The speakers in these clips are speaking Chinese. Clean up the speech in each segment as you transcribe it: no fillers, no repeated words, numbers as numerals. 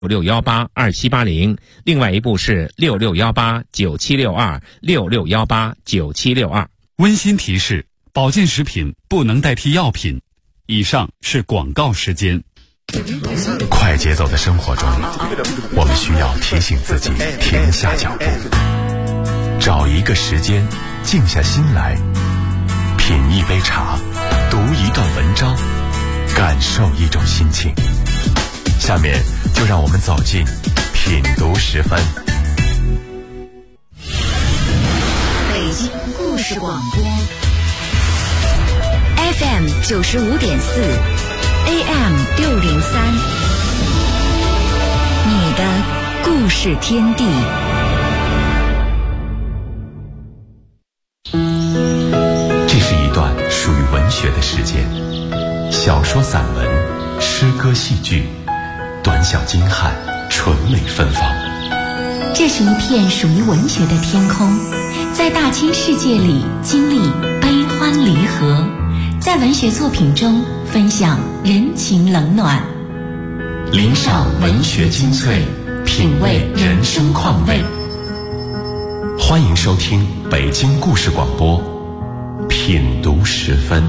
66182780，另外一部是66189762，66189762。 温馨提示：保健食品不能代替药品。以上是广告时间。 快节奏的生活中，我们需要提醒自己停下脚步，找一个时间静下心来，品一杯茶，读一段文章，感受一种心情。下面就让我们走进品读10分。 北京故事广播 FM 95.4 AM 603，你的故事天地。 这是一段属于文学的时间，小说、散文、诗歌、戏剧，短小精悍，纯美芬芳。 这是一片属于文学的天空，在大千世界里经历悲欢离合，在文学作品中分享人情冷暖， 领赏文学精粹，品味人生况味。欢迎收听北京故事广播品读10分。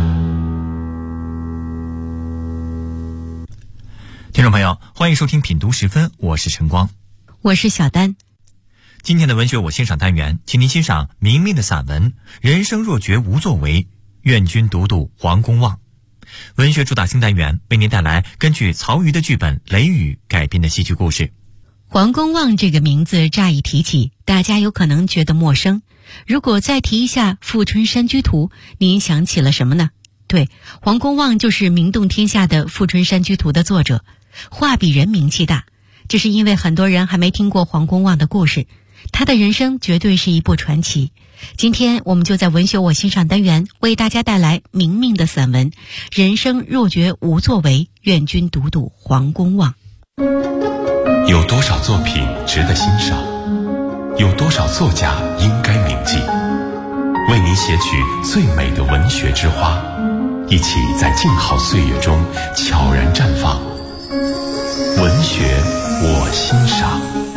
听众朋友，欢迎收听品读10分，我是晨光， 我是小丹。 今天的文学我欣赏单元，请您欣赏明明的散文《人生若觉无作为，愿君读读黄公望》。文学主打新单元为您带来根据曹禺的剧本《雷雨》改编的戏剧故事。 黄公望这个名字乍一提起，大家有可能觉得陌生。如果再提一下《富春山居图》，您想起了什么呢？对，黄公望就是名动天下的《富春山居图》的作者，画笔人名气大。这是因为很多人还没听过黄公望的故事，他的人生绝对是一部传奇。今天我们就在文学我欣赏单元为大家带来明明的散文《人生若觉无作为，愿君读读黄公望》。 有多少作品值得欣赏？有多少作家应该铭记？为您写取最美的文学之花，一起在静好岁月中悄然绽放。文学我欣赏。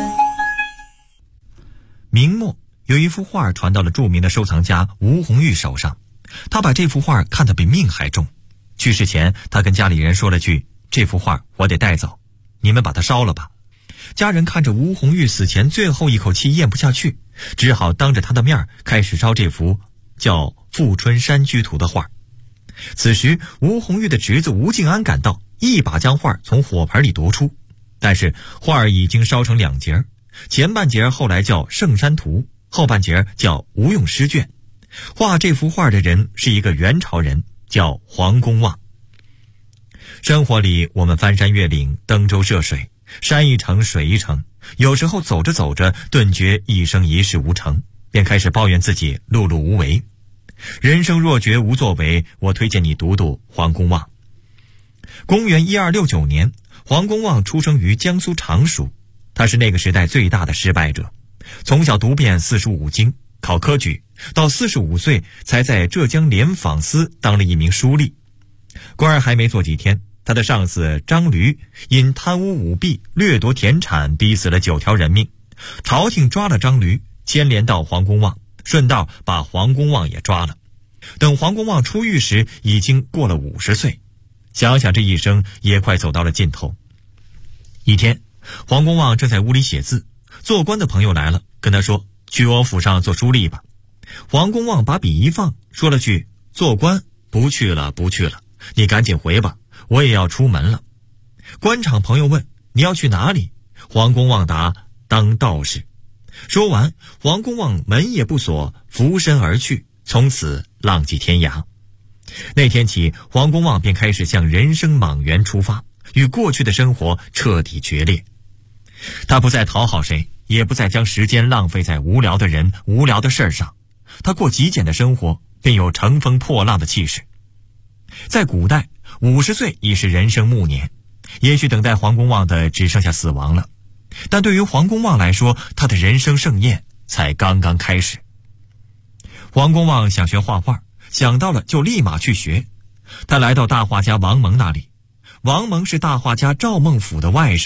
明末有一幅画传到了著名的收藏家吴红玉手上，他把这幅画看得比命还重。去世前，他跟家里人说了句：“这幅画我得带走，你们把它烧了吧。”家人看着吴红玉死前最后一口气咽不下去，只好当着他的面开始烧这幅叫《富春山居图》的画。此时吴红玉的侄子吴敬安赶到，一把将画从火盆里夺出，但是画已经烧成2截，前半截后来叫《圣山图》，后半截叫《无用诗卷》。画这幅画的人是一个元朝人，叫黄公望。生活里我们翻山越岭，登舟涉水，山一程水一程，有时候走着走着顿觉一生一事无成，便开始抱怨自己碌碌无为。人生若觉无作为，我推荐你读读黄公望。公元1269年，黄公望出生于江苏常熟，他是那个时代最大的失败者。从小读遍45经，考科举，到45岁才在浙江联访司当了一名书吏。官儿还没做几天，他的上司张驴因贪污舞弊、掠夺田产，逼死了9条人命。朝廷抓了张驴，牵连到黄公望，顺道把黄公望也抓了。等黄公望出狱时，已经过了50岁。想想这一生也快走到了尽头。一天，黄公望正在屋里写字，做官的朋友来了，跟他说：“去我府上做书吏吧。”黄公望把笔一放，说了句：“做官不去了，不去了，你赶紧回吧，我也要出门了。”官场朋友问：“你要去哪里？”黄公望答：“当道士。”说完，黄公望门也不锁，拂身而去，从此浪迹天涯。那天起，黄公望便开始向人生莽原出发，与过去的生活彻底决裂。他不再讨好谁，也不再将时间浪费在无聊的人、无聊的事儿上。他过极简的生活，便有乘风破浪的气势。在古代，50岁已是人生暮年，也许等待黄公望的只剩下死亡了。但对于黄公望来说，他的人生盛宴才刚刚开始。黄公望想学画画，想到了就立马去学。他来到大画家王蒙那里，王蒙是大画家赵孟俯的外甥，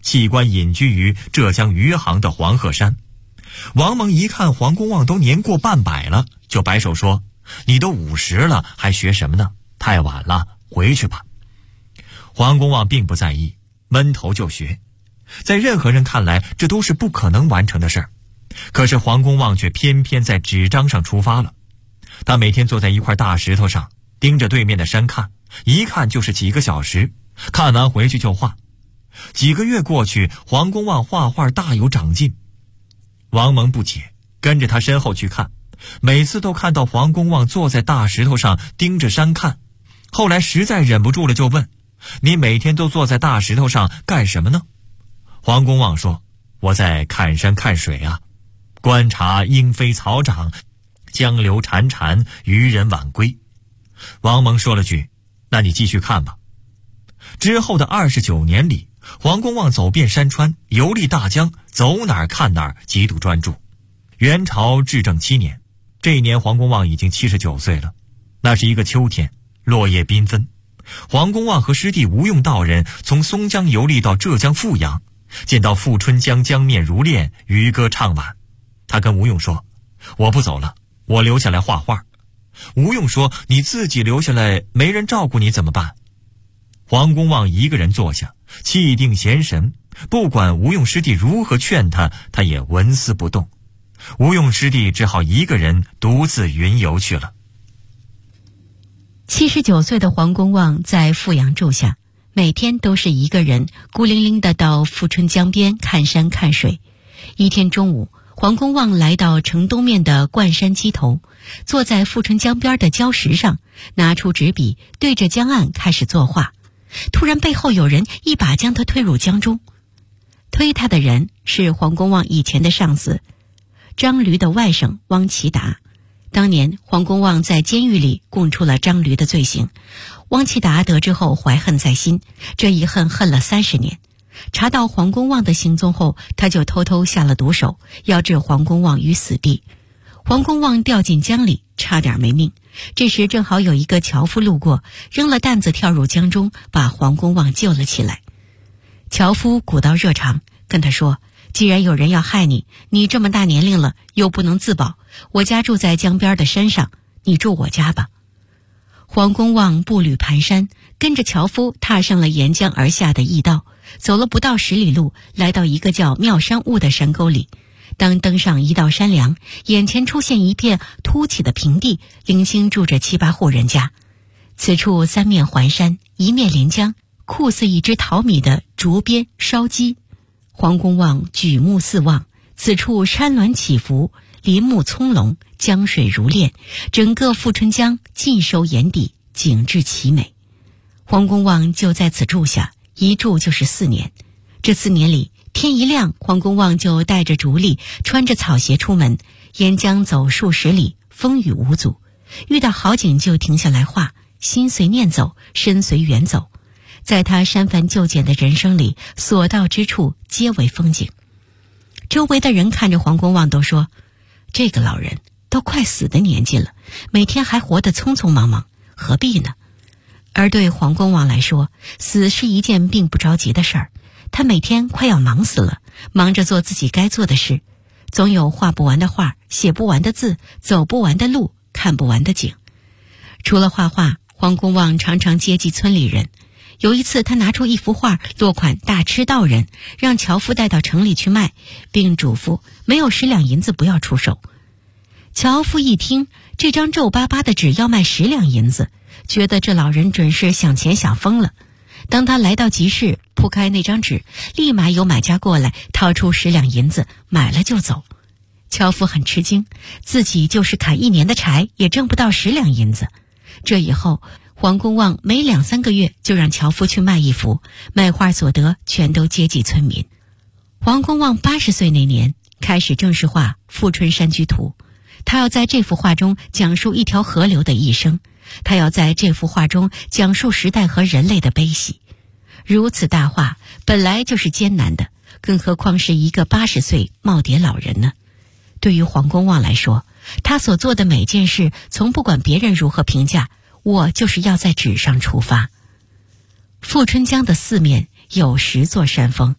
弃官隐居于浙江余杭的黄鹤山。王蒙一看黄公望都年过半百了，就摆手说：“你都50了，还学什么呢？太晚了，回去吧。”黄公望并不在意，闷头就学。在任何人看来，这都是不可能完成的事儿。可是黄公望却偏偏在纸张上出发了。他每天坐在一块大石头上，盯着对面的山看，一看就是几个小时，看完回去就画。几个月过去，黄公望画画大有长进。王蒙不解，跟着他身后去看，每次都看到黄公望坐在大石头上盯着山看。后来实在忍不住了，就问：“你每天都坐在大石头上干什么呢？”黄公望说：“我在看山看水啊，观察莺飞草长，江流潺潺，渔人晚归。”王蒙说了句：“那你继续看吧。”之后的29年里，黄公望走遍山川，游历大江，走哪儿看哪儿，极度专注。元朝至正7年，这一年黄公望已经79岁了。那是一个秋天，落叶缤纷。黄公望和师弟吴用道人从松江游历到浙江富阳，见到富春江江面如练，渔歌唱晚。他跟吴用说：“我不走了，我留下来画画。”吴用说：“你自己留下来，没人照顾你怎么办？”黄公望一个人坐下，气定神闲，不管吴用师弟如何劝他，他也纹丝不动。吴用师弟只好一个人独自云游去了。 79岁的黄公望在富阳住下，每天都是一个人孤零零地到富春江边看山看水。一天中午，黄公望来到城东面的灌山矶头，坐在富春江边的礁石上，拿出纸笔，对着江岸开始作画。突然背后有人一把将他推入江中。推他的人是黄公望以前的上司张驴的外甥汪其达。当年黄公望在监狱里供出了张驴的罪行，汪其达得知后怀恨在心，这一恨恨了30年。查到黄公望的行踪后，他就偷偷下了毒手，要置黄公望于死地。黄公望掉进江里，差点没命。这时正好有一个樵夫路过，扔了担子跳入江中，把黄公望救了起来。樵夫古道热肠，跟他说：“既然有人要害你，你这么大年龄了又不能自保，我家住在江边的山上，你住我家吧。”黄公望步履蹒跚，跟着樵夫踏上了沿江而下的驿道，走了不到10里路，来到一个叫妙山坞的山沟里。当登上一道山梁，眼前出现一片凸起的平地，零星住着7、8户人家。此处3面环山，一面连江，酷似一只淘米的竹编烧鸡。黄公望举目四望，此处山峦起伏，林木葱茏，江水如练，整个富春江尽收眼底，景致奇美。黄公望就在此住下，一住就是4年。这4年里，天一亮，黄公望就带着竹笠，穿着草鞋出门，沿江走数10里，风雨无阻。遇到好景就停下来画，心随念走，身随缘走。在他删繁就简的人生里，所到之处皆为风景。周围的人看着黄公望都说：“这个老人都快死的年纪了，每天还活得匆匆忙忙，何必呢？”而对黄公望来说，死是一件并不着急的事儿。他每天快要忙死了，忙着做自己该做的事，总有画不完的画，写不完的字，走不完的路，看不完的景。除了画画，黄公望常常接济村里人。有一次，他拿出一幅画，落款大吃道人，让樵夫带到城里去卖，并嘱咐没有10两银子不要出手。樵夫一听，这张皱巴巴的纸要卖10两银子，觉得这老人准是想钱想疯了。当他来到集市，铺开那张纸，立马有买家过来，掏出10两银子，买了就走。樵夫很吃惊，自己就是砍1年的柴，也挣不到10两银子。这以后，黄公望每2、3个月就让樵夫去卖一幅，卖画所得全都接济村民。黄公望80岁那年，开始正式画《富春山居图》，他要在这幅画中讲述一条河流的一生，他要在这幅画中讲述时代和人类的悲喜。如此大画本来就是艰难的，更何况是一个80岁耄耋老人呢？对于黄公望来说，他所做的每件事，从不管别人如何评价，我就是要在纸上出发。富春江的4面有10座山峰，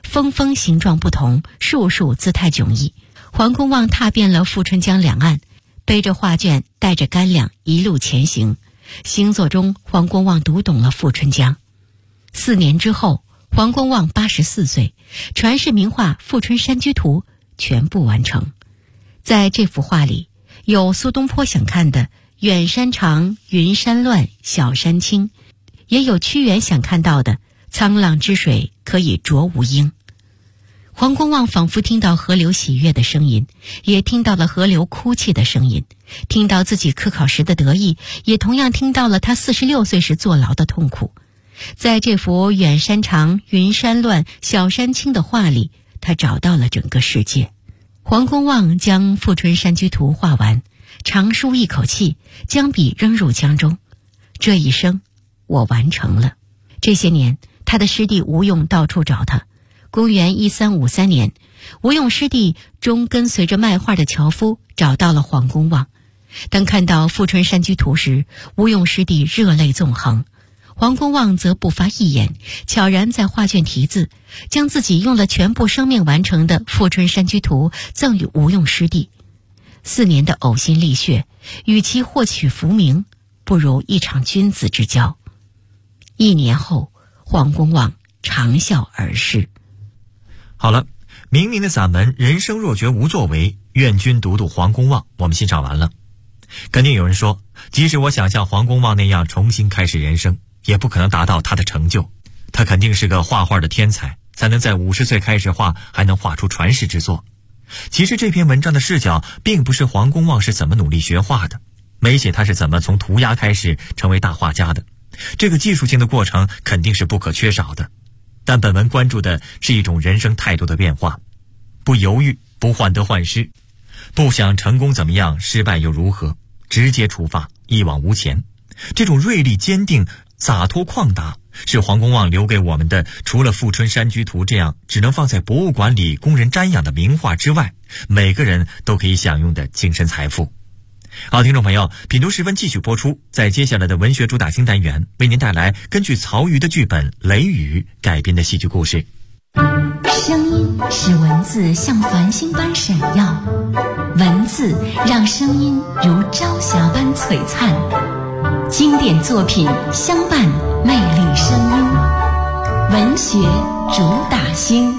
峰峰形状不同，树树姿态迥异。黄公望踏遍了富春江两岸，背着画卷，带着干粮，一路前行。行走中，黄公望读懂了富春江。4年之后，黄公望84岁，传世名画《富春山居图》全部完成。在这幅画里，有苏东坡想看的远山长，云山乱，小山青，也有屈原想看到的沧浪之水可以濯吾缨。黄公望仿佛听到河流喜悦的声音，也听到了河流哭泣的声音，听到自己科考时的得意，也同样听到了他46岁时坐牢的痛苦。在这幅远山长，云山乱，小山青的画里，他找到了整个世界。黄公望将《富春山居图》画完，长舒一口气，将笔扔入江中。这一生，我完成了。这些年，他的师弟吴用到处找他。公元1353年，吴用师弟终跟随着卖画的樵夫找到了黄公望。当看到《富春山居图》时，吴用师弟热泪纵横，黄公望则不发一言，悄然在画卷题字，将自己用了全部生命完成的《富春山居图》赠与吴用师弟。4年的呕心沥血，与其获取浮名，不如一场君子之交。1年后，黄公望长啸而逝。 好了，明明的散文《人生若觉无作为，愿君读读黄公望》我们欣赏完了。肯定有人说，即使我想像黄公望那样重新开始人生，也不可能达到他的成就。他肯定是个画画的天才，才能在50岁开始画，还能画出传世之作。其实这篇文章的视角并不是黄公望是怎么努力学画的，没写他是怎么从涂鸦开始成为大画家的。这个技术性的过程肯定是不可缺少的，但本文关注的是一种人生态度的变化，不犹豫，不患得患失，不想成功怎么样，失败又如何，直接出发，一往无前。这种锐利坚定、洒脱旷达，是黄公望留给我们的除了《富春山居图》这样只能放在博物馆里供人瞻仰的名画之外，每个人都可以享用的精神财富。好，听众朋友，品读时分继续播出，在接下来的文学主打新单元，为您带来根据曹禺的剧本《雷雨》改编的戏剧故事。 声音使文字像繁星般闪耀，文字让声音如朝霞般璀璨。经典作品相伴魅力声音，文学主打星。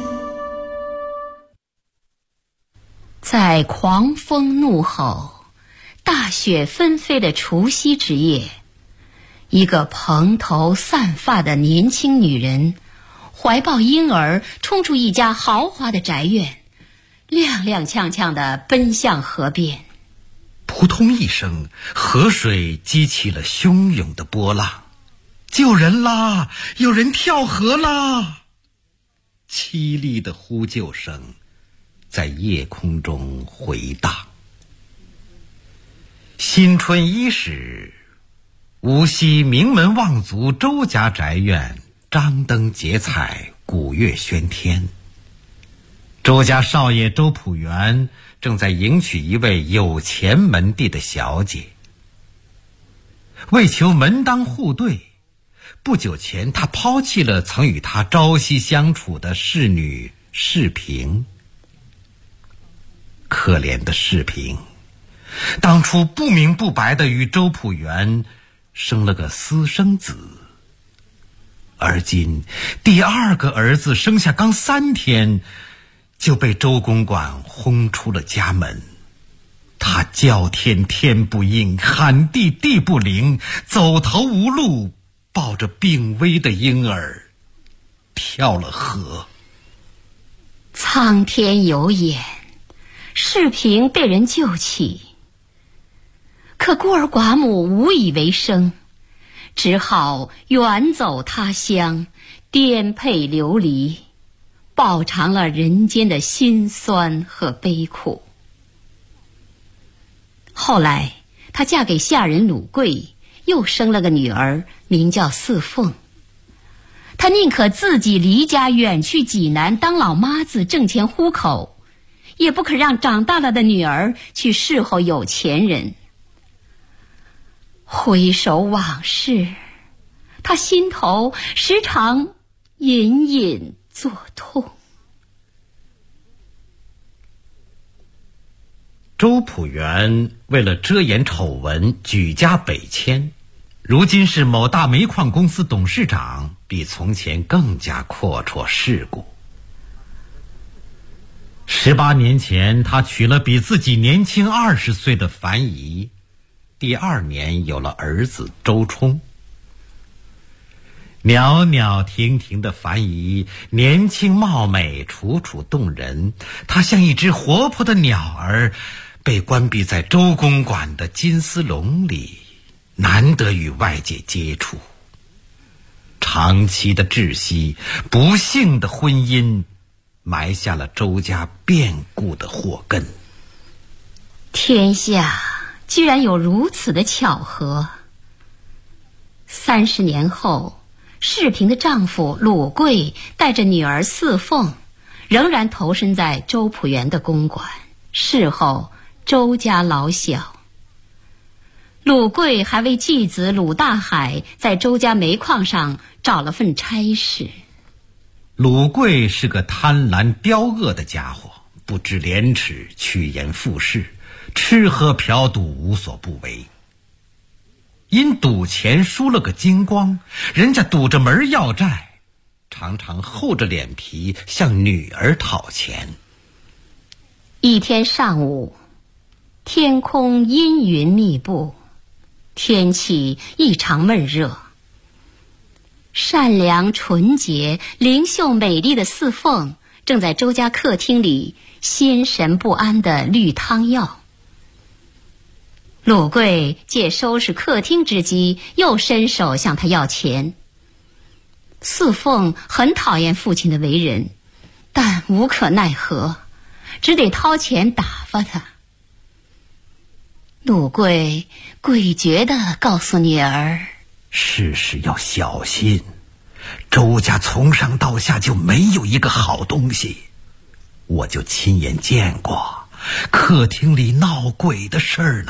在狂风怒吼、大雪纷飞的除夕之夜，一个蓬头散发的年轻女人怀抱婴儿冲出一家豪华的宅院，踉踉跄跄地奔向河边。 扑通一声，河水激起了汹涌的波浪。救人啦！有人跳河啦！凄厉的呼救声在夜空中回荡。新春伊始，无锡名门望族周家宅院张灯结彩，鼓乐喧天。周家少爷周朴园正在迎娶一位有钱门第的小姐。为求门当户对，不久前他抛弃了曾与他朝夕相处的侍女世平。可怜的世平，当初不明不白地与周朴园生了个私生子，而今第2个儿子生下刚3天，就被周公馆轰出了家门。他叫天天不应，喊地地不灵，走投无路，抱着病危的婴儿跳了河。 苍天有眼，世平被人救起，可孤儿寡母无以为生，只好远走他乡，颠沛流离，饱尝了人间的辛酸和悲苦。后来她嫁给下人鲁贵，又生了个女儿，名叫四凤。她宁可自己离家远去济南当老妈子挣钱糊口，也不肯让长大了的女儿去侍候有钱人。回首往事，她心头时常隐隐作痛。 周朴园为了遮掩丑闻举家北迁，如今是某大煤矿公司董事长，比从前更加阔绰世故。18年前，他娶了比自己年轻20岁的樊姨，第2年有了儿子周冲。袅袅婷婷的樊姨，年轻貌美，楚楚动人。她像一只活泼的鸟儿，被关闭在周公馆的金丝笼里，难得与外界接触。长期的窒息，不幸的婚姻，埋下了周家变故的祸根。 天下居然有如此的巧合。30年后，世平的丈夫鲁贵带着女儿四凤，仍然投身在周朴园的公馆，事后周家老小。鲁贵还为继子鲁大海在周家煤矿上找了份差事。 鲁贵是个贪婪刁恶的家伙，不知廉耻，趋炎附势，吃喝嫖赌无所不为。因赌钱输了个精光，人家堵着门要债，常常厚着脸皮向女儿讨钱。 一天上午，天空阴云密布，天气异常闷热。善良纯洁、灵秀美丽的四凤正在周家客厅里心神不安地滤汤药。鲁贵借收拾客厅之机，又伸手向他要钱。四凤很讨厌父亲的为人，但无可奈何，只得掏钱打发他。鲁贵诡谲地告诉女儿， 事事要小心，周家从上到下就没有一个好东西，我就亲眼见过客厅里闹鬼的事儿呢。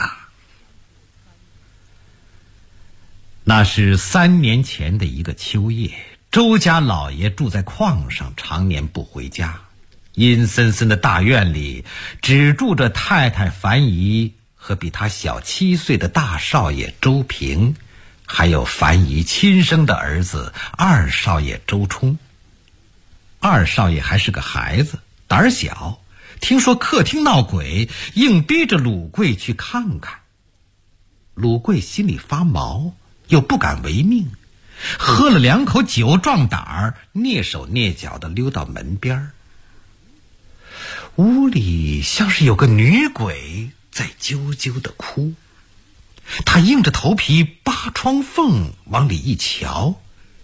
那是3年前的一个秋夜，周家老爷住在矿上，常年不回家。阴森森的大院里只住着太太樊姨和比他小7岁的大少爷周平，还有樊姨亲生的儿子二少爷周冲。二少爷还是个孩子，胆儿小，听说客厅闹鬼，硬逼着鲁贵去看看。鲁贵心里发毛，又不敢违命，喝了2口酒壮胆儿，蹑手蹑脚地溜到门边。屋里像是有个女鬼在啾啾地哭，他硬着头皮扒窗缝往里一瞧，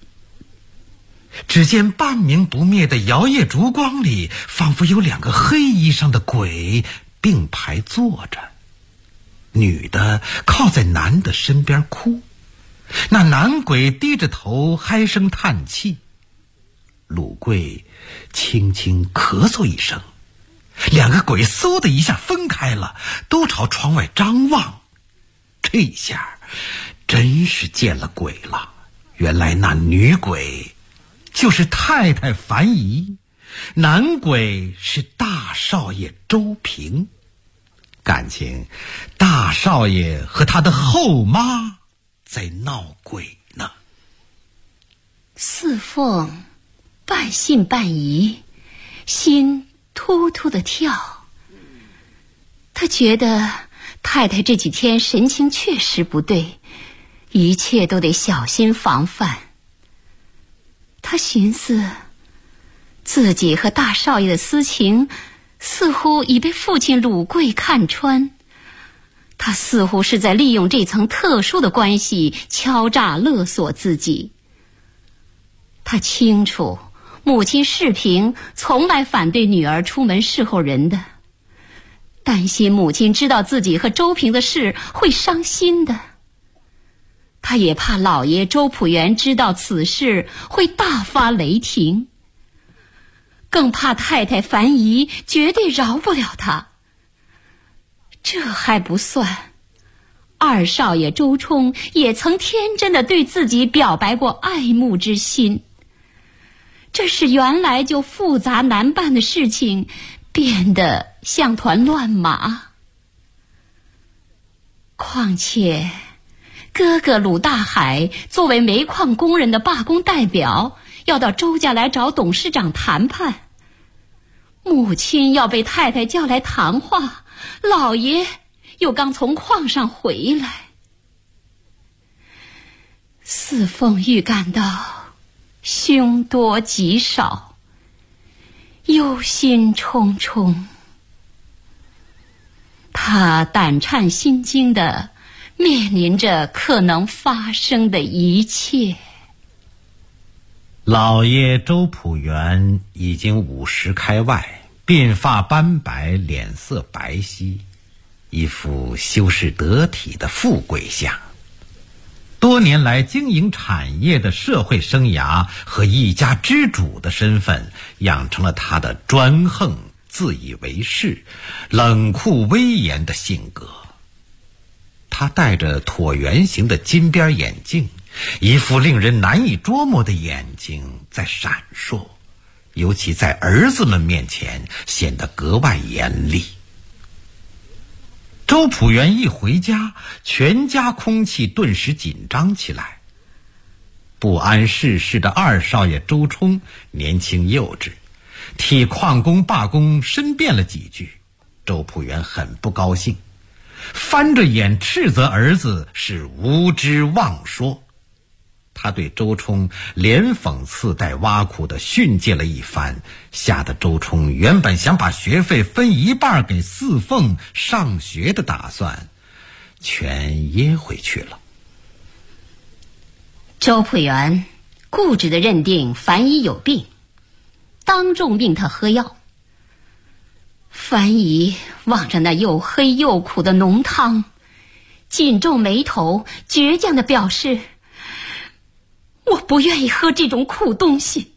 只见半明不灭的摇曳烛光里，仿佛有2个黑衣裳的鬼并排坐着，女的靠在男的身边哭，那男鬼低着头唉声叹气。鲁贵轻轻咳嗽一声，2个鬼嗖的一下分开了，都朝窗外张望。这下真是见了鬼了，原来那女鬼就是太太樊姨，男鬼是大少爷周平。感情大少爷和他的后妈在闹鬼呢。 四凤半信半疑，心突突地跳。他觉得太太这几天神情确实不对，一切都得小心防范。他寻思，自己和大少爷的私情似乎已被父亲鲁贵看穿，他似乎是在利用这层特殊的关系敲诈勒索自己。他清楚母亲世平从来反对女儿出门侍候人的，担心母亲知道自己和周平的事会伤心的。他也怕老爷周朴园知道此事会大发雷霆，更怕太太樊姨绝对饶不了他。这还不算，二少爷周冲也曾天真地对自己表白过爱慕之心。这是原来就复杂难办的事情变得像团乱麻。 况且哥哥鲁大海作为煤矿工人的罢工代表，要到周家来找董事长谈判。母亲要被太太叫来谈话，老爷又刚从矿上回来。四凤预感到凶多吉少，忧心忡忡。他胆颤心惊地面临着可能发生的一切。 老爷周朴园已经50开外，鬓发斑白，脸色白皙，一副修饰得体的富贵相。多年来经营产业的社会生涯和一家之主的身份，养成了他的专横、自以为是、冷酷威严的性格。他戴着椭圆形的金边眼镜，一副令人难以捉摸的眼睛在闪烁，尤其在儿子们面前显得格外严厉。周朴园一回家，全家空气顿时紧张起来。不谙世事的二少爷周冲年轻幼稚，替矿工罢工申辩了几句，周朴园很不高兴，翻着眼斥责儿子是无知妄说。他对周冲连讽刺带挖苦地训诫了一番，吓得周冲原本想把学费分一半给四凤上学的打算全噎回去了。 周朴园固执地认定樊姨有病，当众命他喝药。樊姨望着那又黑又苦的浓汤，紧皱眉头，倔强地表示：我不愿意喝这种苦东西。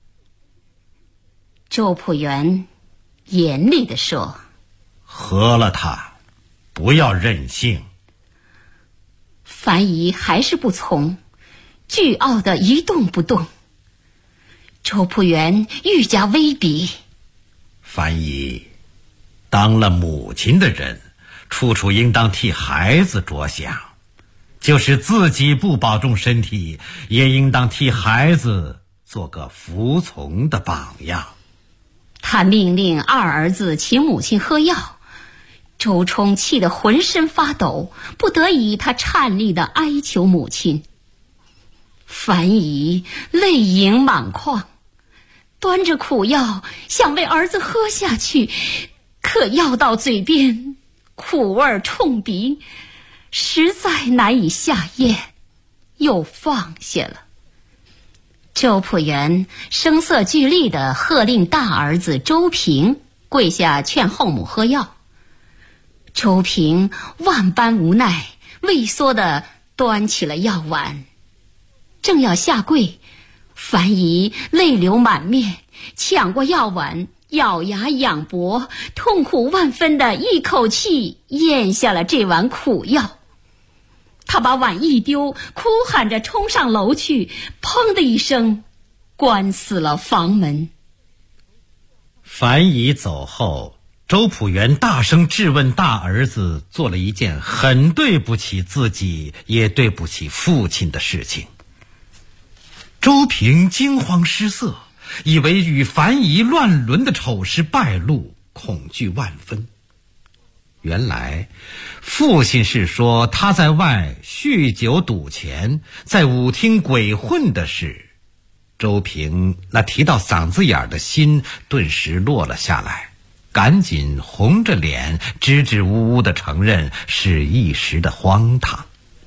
周朴园严厉地说： 喝了它，不要任性。 樊姨还是不从，倨傲的一动不动。周朴园愈加威逼： 樊姨，当了母亲的人，处处应当替孩子着想，就是自己不保重身体，也应当替孩子做个服从的榜样。 他命令二儿子请母亲喝药，周冲气得浑身发抖，不得已他颤栗地哀求母亲。樊姨泪盈满眶，端着苦药想为儿子喝下去，可药到嘴边，苦味冲鼻，实在难以下咽，又放下了。周朴园声色俱厉地喝令大儿子周平跪下劝后母喝药。周平万般无奈，畏缩地端起了药碗，正要下跪，樊姨泪流满面，抢过药碗，咬牙仰脖，痛苦万分地一口气咽下了这碗苦药。他把碗一丢，哭喊着冲上楼去，砰的一声关死了房门。 樊姨走后，周朴园大声质问大儿子做了一件很对不起自己也对不起父亲的事情。周平惊慌失色，以为与樊姨乱伦的丑事败露，恐惧万分。原来父亲是说他在外酗酒赌钱，在舞厅鬼混的事。周平那提到嗓子眼的心顿时落了下来，赶紧红着脸支支吾吾地承认是一时的荒唐。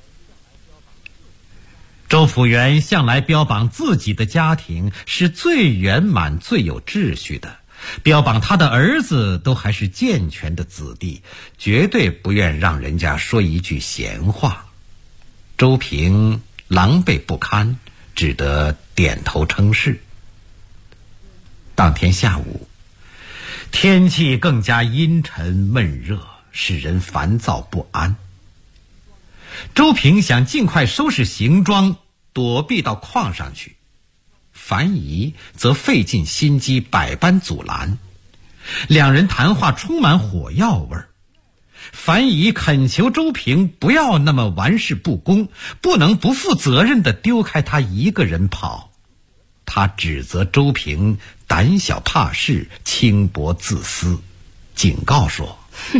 周朴园向来标榜自己的家庭是最圆满最有秩序的，标榜他的儿子都还是健全的子弟，绝对不愿让人家说一句闲话。周平狼狈不堪，只得点头称是。当天下午，天气更加阴沉闷热，使人烦躁不安。周平想尽快收拾行装，躲避到矿上去。樊姨则费尽心机，百般阻拦。两人谈话充满火药味儿。 樊姨恳求周平不要那么玩世不恭，不能不负责任地丢开他一个人跑。他指责周平胆小怕事、轻薄自私，警告说：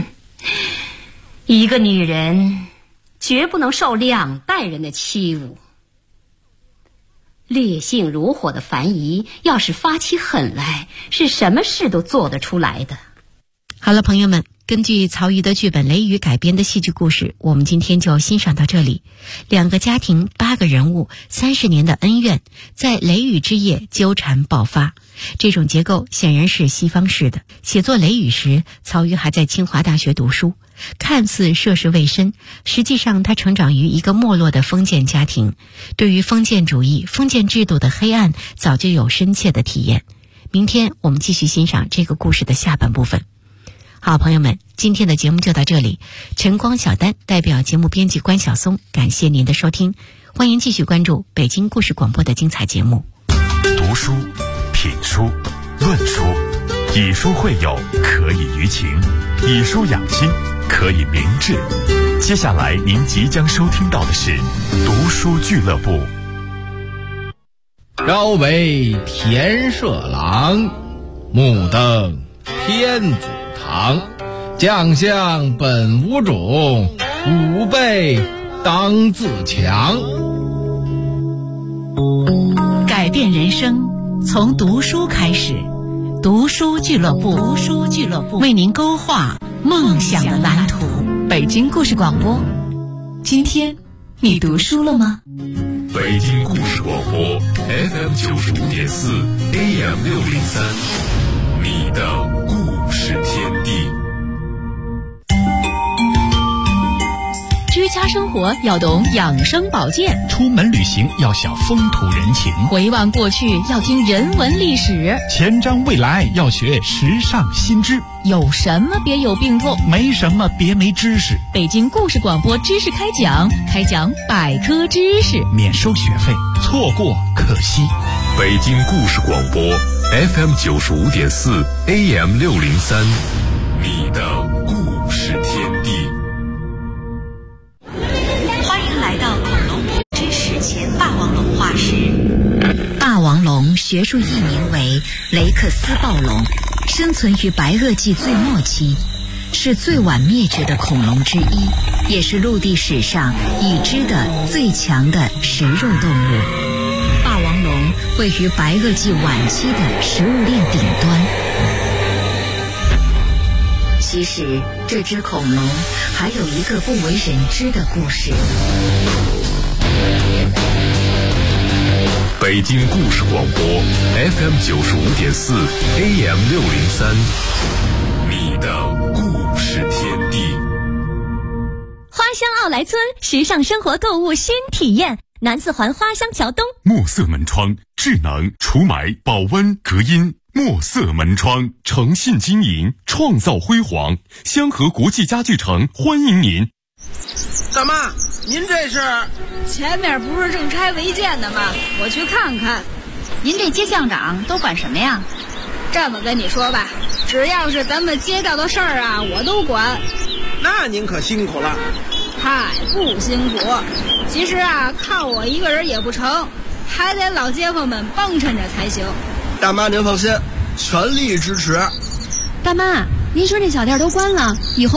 一个女人绝不能受2代人的欺侮。烈性如火的樊姨要是发起狠来，是什么事都做得出来的。 好了，朋友们，根据曹禺的剧本《雷雨》改编的戏剧故事，我们今天就欣赏到这里。2个家庭8个人物30年的恩怨，在雷雨之夜纠缠爆发。这种结构显然是西方式的。写作《雷雨》时，曹禺还在清华大学读书，看似涉世未深，实际上他成长于一个没落的封建家庭，对于封建主义、封建制度的黑暗早就有深切的体验。明天我们继续欣赏这个故事的下半部分。好，朋友们，今天的节目就到这里。晨光小丹代表节目编辑关晓松，感谢您的收听。欢迎继续关注北京故事广播的精彩节目。 读书、品书、论书，以书会友，可以娱情；以书养心，可以明志。接下来您即将收听到的是读书俱乐部。 朝为田舍郎，暮登天祖堂。将相本无种，吾辈当自强。 改变人生，从读书开始。读书俱乐部，为您勾画梦想的蓝图。北京故事广播，今天你读书了吗？ 北京故事广播 FM95.4 AM603，你的故事天地。 居家生活要懂养生保健， 出门旅行要晓风土人情， 回望过去要听人文历史， 前瞻未来要学时尚新知。 有什么别有病痛， 没什么别没知识。 北京故事广播知识开讲百科知识， 免收学费，错过可惜。 北京故事广播 FM95.4 AM603，你的故事天地。 欢迎来到恐龙之史前霸王龙化石。霸王龙学术译名为雷克斯暴龙，生存于白垩纪最末期，是最晚灭绝的恐龙之一，也是陆地史上已知的最强的食肉动物。霸王龙位于白垩纪晚期的食物链顶端。其实这只恐龙还有一个不为人知的故事。 北京故事广播 FM95.4 AM603，你的故事天地。 花乡奥莱村时尚生活购物新体验，南四环花乡桥东。 墨色门窗，智能除霾、保温、隔音。墨色门窗，诚信经营，创造辉煌。香河国际家具城欢迎您。 大妈，您这是？ 前面不是正拆违建呢吗？我去看看。 您这街巷长都管什么呀？ 这么跟你说吧，只要是咱们街道的事儿啊，我都管。 那您可辛苦了。 嗨，不辛苦。其实啊，靠我一个人也不成，还得老街坊们帮衬着才行。 大妈您放心，全力支持。 大妈，您说这小店都关了，以后